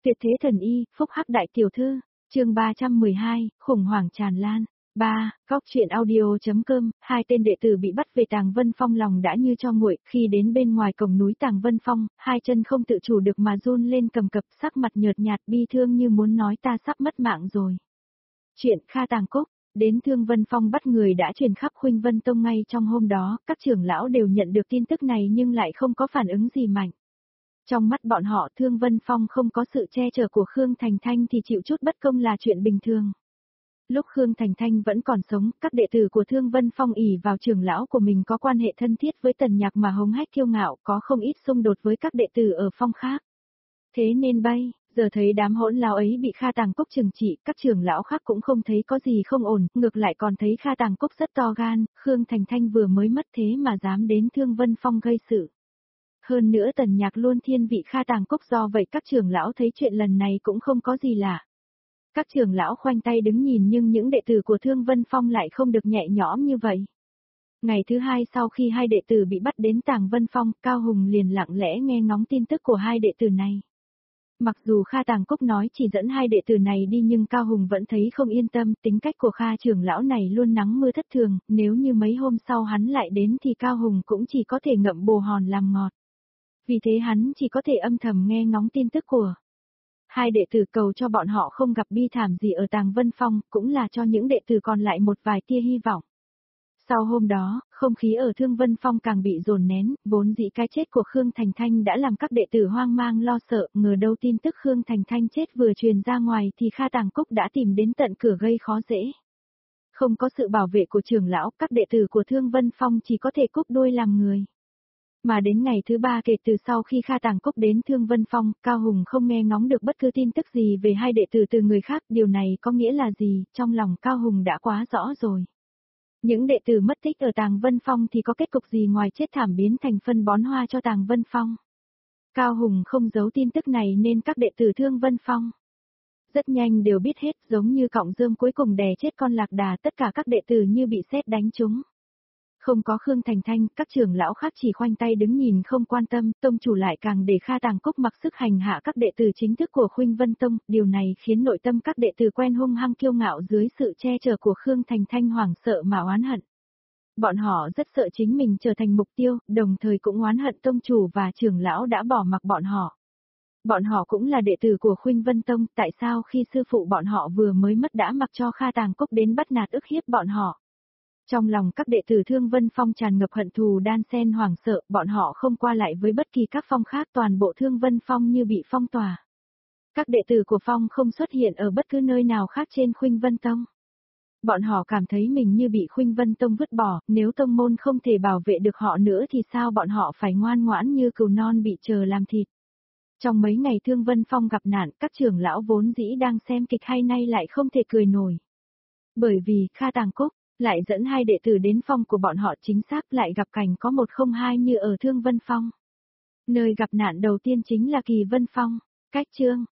Tuyệt thế thần y, phúc hắc đại tiểu thư, chương 312, khủng hoảng tràn lan. 3. Góc truyện audio.com, hai tên đệ tử bị bắt về Tàng Vân Phong lòng đã như cho nguội, khi đến bên ngoài cổng núi Tàng Vân Phong, hai chân không tự chủ được mà run lên cầm cập, sắc mặt nhợt nhạt bi thương như muốn nói ta sắp mất mạng rồi. Chuyện Kha Tàng Cốc, đến Thương Vân Phong bắt người đã truyền khắp Khuynh Vân Tông ngay trong hôm đó, các trưởng lão đều nhận được tin tức này nhưng lại không có phản ứng gì mạnh. Trong mắt bọn họ Thương Vân Phong không có sự che chở của Khương Thành Thanh thì chịu chút bất công là chuyện bình thường. Lúc Khương Thành Thanh vẫn còn sống, các đệ tử của Thương Vân Phong ỷ vào trưởng lão của mình có quan hệ thân thiết với Tần Nhạc mà hống hách kiêu ngạo, có không ít xung đột với các đệ tử ở phong khác. Thế nên giờ thấy đám hỗn láo ấy bị Kha Tàng Cốc trừng trị, các trưởng lão khác cũng không thấy có gì không ổn, ngược lại còn thấy Kha Tàng Cốc rất to gan, Khương Thành Thanh vừa mới mất thế mà dám đến Thương Vân Phong gây sự. Hơn nữa Tần Nhạc luôn thiên vị Kha Tàng Cốc, do vậy các trưởng lão thấy chuyện lần này cũng không có gì lạ. Các trưởng lão khoanh tay đứng nhìn nhưng những đệ tử của Thương Vân Phong lại không được nhẹ nhõm như vậy. Ngày thứ hai sau khi hai đệ tử bị bắt đến Tàng Vân Phong, Cao Hùng liền lặng lẽ nghe ngóng tin tức của hai đệ tử này. Mặc dù Kha Tàng Cốc nói chỉ dẫn hai đệ tử này đi nhưng Cao Hùng vẫn thấy không yên tâm, tính cách của Kha trưởng lão này luôn nắng mưa thất thường, nếu như mấy hôm sau hắn lại đến thì Cao Hùng cũng chỉ có thể ngậm bồ hòn làm ngọt. Vì thế hắn chỉ có thể âm thầm nghe ngóng tin tức của hai đệ tử, cầu cho bọn họ không gặp bi thảm gì ở Tàng Vân Phong, cũng là cho những đệ tử còn lại một vài tia hy vọng. Sau hôm đó, không khí ở Thương Vân Phong càng bị dồn nén, vốn dĩ cái chết của Khương Thành Thanh đã làm các đệ tử hoang mang lo sợ, ngờ đâu tin tức Khương Thành Thanh chết vừa truyền ra ngoài thì Kha Tàng Cốc đã tìm đến tận cửa gây khó dễ. Không có sự bảo vệ của trưởng lão, các đệ tử của Thương Vân Phong chỉ có thể cúp đuôi làm người. Mà đến ngày thứ ba kể từ sau khi Kha Tàng Cốc đến Thương Vân Phong, Cao Hùng không nghe ngóng được bất cứ tin tức gì về hai đệ tử từ người khác, điều này có nghĩa là gì, trong lòng Cao Hùng đã quá rõ rồi. Những đệ tử mất tích ở Tàng Vân Phong thì có kết cục gì ngoài chết thảm biến thành phân bón hoa cho Tàng Vân Phong. Cao Hùng không giấu tin tức này nên các đệ tử Thương Vân Phong rất nhanh đều biết hết, giống như cọng rơm cuối cùng đè chết con lạc đà, tất cả các đệ tử như bị sét đánh trúng. Không có Khương Thành Thanh, các trưởng lão khác chỉ khoanh tay đứng nhìn không quan tâm, tông chủ lại càng để Kha Tàng Cốc mặc sức hành hạ các đệ tử chính thức của Khuynh Vân Tông, điều này khiến nội tâm các đệ tử quen hung hăng kiêu ngạo dưới sự che chở của Khương Thành Thanh hoảng sợ mà oán hận. Bọn họ rất sợ chính mình trở thành mục tiêu, đồng thời cũng oán hận tông chủ và trưởng lão đã bỏ mặc bọn họ. Bọn họ cũng là đệ tử của Khuynh Vân Tông, tại sao khi sư phụ bọn họ vừa mới mất đã mặc cho Kha Tàng Cốc đến bắt nạt ức hiếp bọn họ. Trong lòng các đệ tử Thương Vân Phong tràn ngập hận thù đan xen hoảng sợ, bọn họ không qua lại với bất kỳ các phong khác, toàn bộ Thương Vân Phong như bị phong tỏa. Các đệ tử của phong không xuất hiện ở bất cứ nơi nào khác trên Khuynh Vân Tông. Bọn họ cảm thấy mình như bị Khuynh Vân Tông vứt bỏ, nếu tông môn không thể bảo vệ được họ nữa thì sao bọn họ phải ngoan ngoãn như cừu non bị chờ làm thịt. Trong mấy ngày Thương Vân Phong gặp nạn, các trưởng lão vốn dĩ đang xem kịch hay nay lại không thể cười nổi. Bởi vì Kha Tàng Cốc lại dẫn hai đệ tử đến phong của bọn họ, chính xác lại gặp cảnh có 102 như ở Thương Vân Phong. Nơi gặp nạn đầu tiên chính là Kỳ Vân Phong. Cách chương